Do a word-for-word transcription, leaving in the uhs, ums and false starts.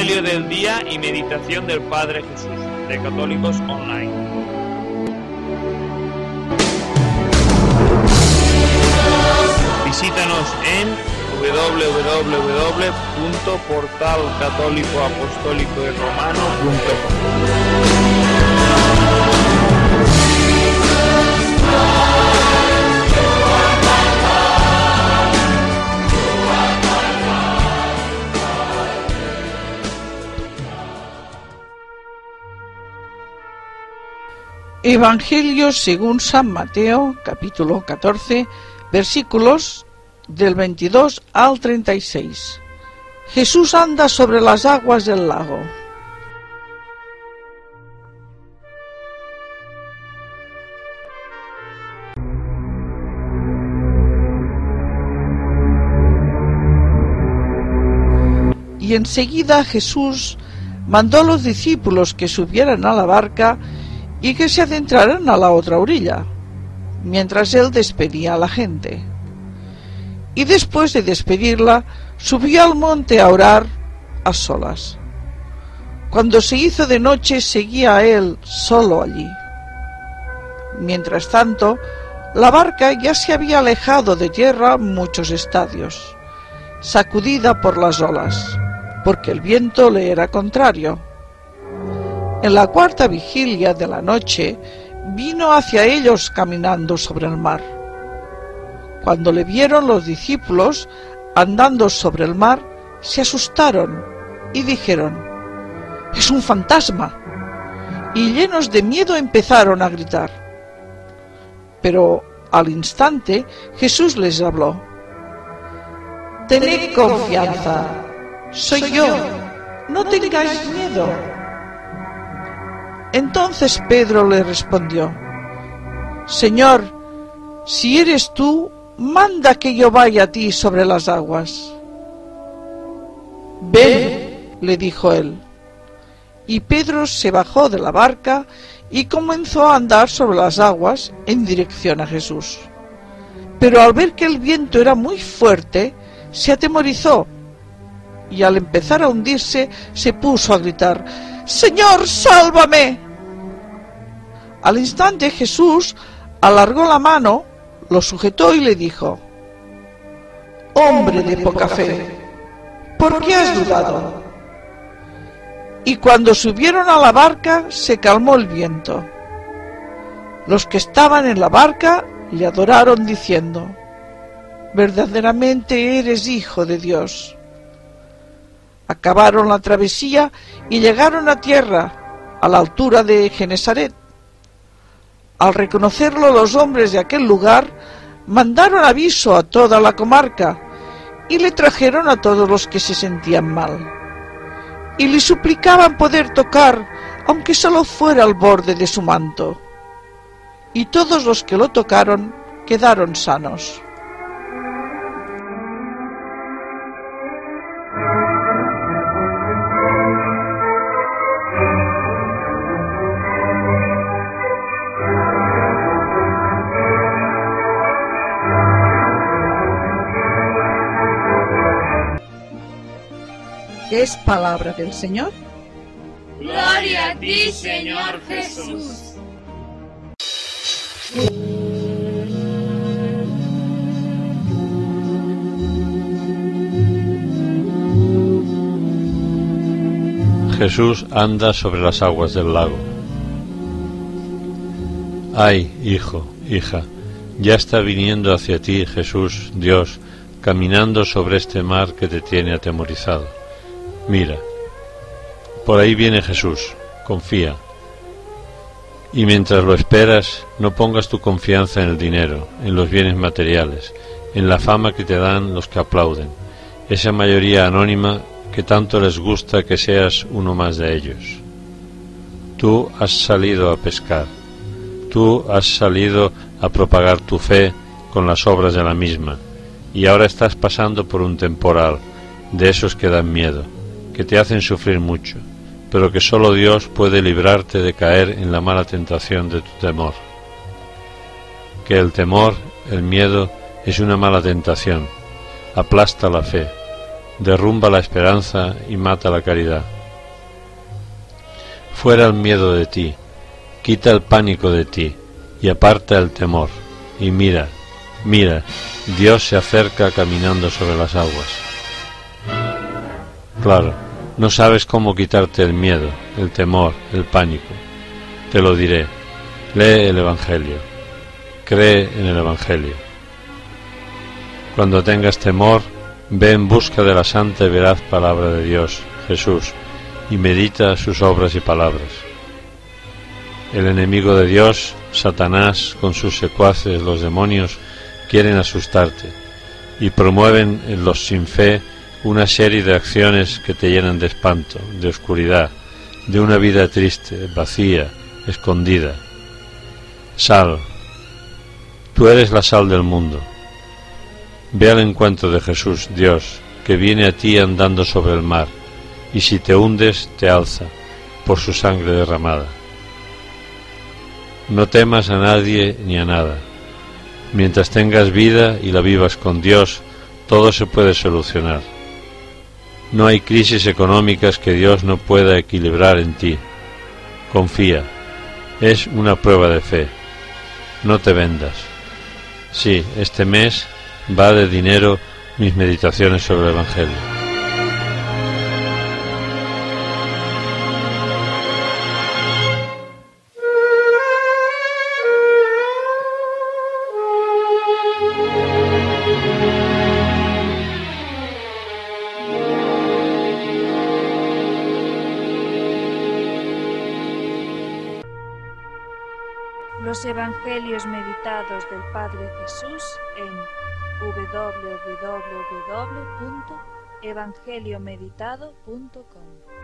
Evangelio del día y meditación del Padre Jesús, de Católicos Online. Visítanos en doble u doble u doble u punto portal católico apostólico y romano punto com. Evangelio según San Mateo, capítulo catorce, versículos del veintidós al treinta y seis. Jesús anda sobre las aguas del lago. Y enseguida Jesús mandó a los discípulos que subieran a la barca y que se adentraran a la otra orilla, mientras él despedía a la gente. Y después de despedirla, subió al monte a orar a solas. Cuando se hizo de noche, seguía a él solo allí. Mientras tanto, la barca ya se había alejado de tierra muchos estadios, sacudida por las olas, porque el viento le era contrario. En la cuarta vigilia de la noche, vino hacia ellos caminando sobre el mar. Cuando le vieron los discípulos andando sobre el mar, se asustaron y dijeron: «¡Es un fantasma!», y llenos de miedo empezaron a gritar. Pero al instante Jesús les habló: «Tened confianza, soy yo, no tengáis miedo». Entonces Pedro le respondió: «Señor, si eres tú, manda que yo vaya a ti sobre las aguas». «Ven», le dijo él. Y Pedro se bajó de la barca y comenzó a andar sobre las aguas en dirección a Jesús. Pero al ver que el viento era muy fuerte, se atemorizó y al empezar a hundirse se puso a gritar: «¡Señor, sálvame!». Al instante Jesús alargó la mano, lo sujetó y le dijo: «Hombre de poca fe, ¿por qué has dudado?». Y cuando subieron a la barca se calmó el viento. Los que estaban en la barca le adoraron diciendo: «Verdaderamente eres Hijo de Dios». Acabaron la travesía y llegaron a tierra, a la altura de Genesaret. Al reconocerlo los hombres de aquel lugar, mandaron aviso a toda la comarca y le trajeron a todos los que se sentían mal. Y le suplicaban poder tocar, aunque solo fuera al borde de su manto. Y todos los que lo tocaron quedaron sanos. Es palabra del Señor. Gloria a ti, Señor Jesús. Jesús anda sobre las aguas del lago. Ay, hijo, hija, ya está viniendo hacia ti Jesús, Dios, caminando sobre este mar que te tiene atemorizado. Mira, por ahí viene Jesús, confía. Y mientras lo esperas, no pongas tu confianza en el dinero, en los bienes materiales, en la fama que te dan los que aplauden, esa mayoría anónima que tanto les gusta que seas uno más de ellos. Tú has salido a pescar, tú has salido a propagar tu fe con las obras de la misma, y ahora estás pasando por un temporal, de esos que dan miedo, que te hacen sufrir mucho, pero que solo Dios puede librarte de caer en la mala tentación de tu temor. Que el temor, el miedo, es una mala tentación, aplasta la fe, derrumba la esperanza y mata la caridad. fuera el miedo de ti, quita el pánico de ti y aparta el temor. Y mira, mira, Dios se acerca caminando sobre las aguas. Claro, no sabes cómo quitarte el miedo, el temor, el pánico. Te lo diré. Lee el Evangelio. Cree en el Evangelio. Cuando tengas temor, ve en busca de la santa y veraz palabra de Dios, Jesús, y medita sus obras y palabras. El enemigo de Dios, Satanás, con sus secuaces, los demonios, quieren asustarte y promueven en los sin fe una serie de acciones que te llenan de espanto, de oscuridad, de una vida triste, vacía, escondida. Sal. Tú eres la sal del mundo. Ve al encuentro de Jesús, Dios, que viene a ti andando sobre el mar, y si te hundes, te alza, por su sangre derramada. No temas a nadie ni a nada. Mientras tengas vida y la vivas con Dios, todo se puede solucionar. No hay crisis económicas que Dios no pueda equilibrar en ti. Confía. Es una prueba de fe. No te vendas. Sí, este mes va de dinero mis meditaciones sobre el Evangelio. Los Evangelios meditados del Padre Jesús en doble u doble u doble u punto evangeliomeditado punto com.